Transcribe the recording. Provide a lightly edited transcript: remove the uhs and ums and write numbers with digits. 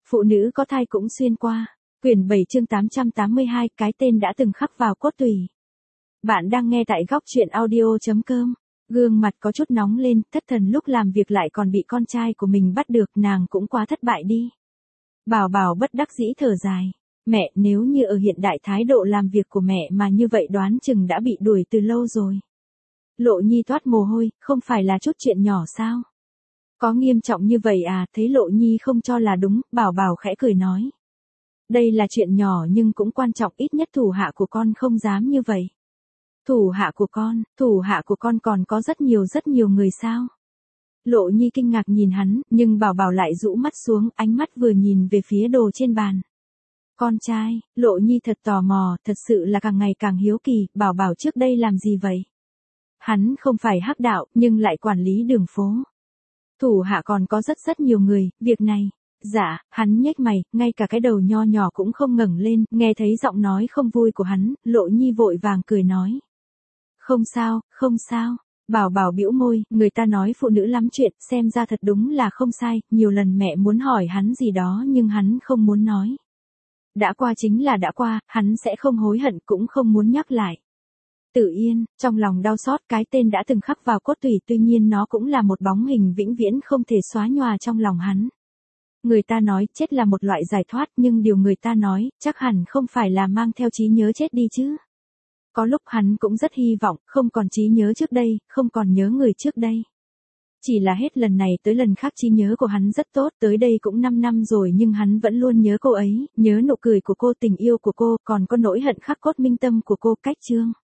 Phụ nữ có thai cũng xuyên qua. Quyển 7 chương 882, cái tên đã từng khắc vào cốt tủy. Bạn đang nghe tại góc truyện audio.com. Gương mặt có chút nóng lên, thất thần lúc làm việc lại còn bị con trai của mình bắt được, nàng cũng quá thất bại đi. Bảo Bảo bất đắc dĩ thở dài. Mẹ, nếu như ở hiện đại thái độ làm việc của mẹ mà như vậy đoán chừng đã bị đuổi từ lâu rồi. Lộ Nhi toát mồ hôi, không phải là chút chuyện nhỏ sao? Có nghiêm trọng như vậy à? Thấy Lộ Nhi không cho là đúng, Bảo Bảo khẽ cười nói. Đây là chuyện nhỏ nhưng cũng quan trọng, ít nhất thủ hạ của con không dám như vậy. Thủ hạ của con còn có rất nhiều người sao? Lộ Nhi kinh ngạc nhìn hắn, nhưng Bảo Bảo lại rũ mắt xuống, ánh mắt vừa nhìn về phía đồ trên bàn. Con trai, Lộ Nhi thật tò mò, thật sự là càng ngày càng hiếu kỳ, Bảo Bảo trước đây làm gì vậy? Hắn không phải hắc đạo, nhưng lại quản lý đường phố. Thủ hạ còn có rất nhiều người, việc này. Dạ, hắn nhếch mày, ngay cả cái đầu nho nhỏ cũng không ngẩng lên, nghe thấy giọng nói không vui của hắn, Lộ Nhi vội vàng cười nói. Không sao, Bảo Bảo bĩu môi, người ta nói phụ nữ lắm chuyện, xem ra thật đúng là không sai, nhiều lần mẹ muốn hỏi hắn gì đó nhưng hắn không muốn nói. Đã qua chính là đã qua, hắn sẽ không hối hận cũng không muốn nhắc lại. Tử Yên, trong lòng đau xót, cái tên đã từng khắc vào cốt tủy, tuy nhiên nó cũng là một bóng hình vĩnh viễn không thể xóa nhòa trong lòng hắn. Người ta nói chết là một loại giải thoát, nhưng điều người ta nói, chắc hẳn không phải là mang theo trí nhớ chết đi chứ. Có lúc hắn cũng rất hy vọng, không còn trí nhớ trước đây, không còn nhớ người trước đây. Chỉ là hết lần này tới lần khác trí nhớ của hắn rất tốt, tới đây cũng 5 năm rồi nhưng hắn vẫn luôn nhớ cô ấy, nhớ nụ cười của cô, tình yêu của cô, còn có nỗi hận khắc cốt minh tâm của cô, cách Trương.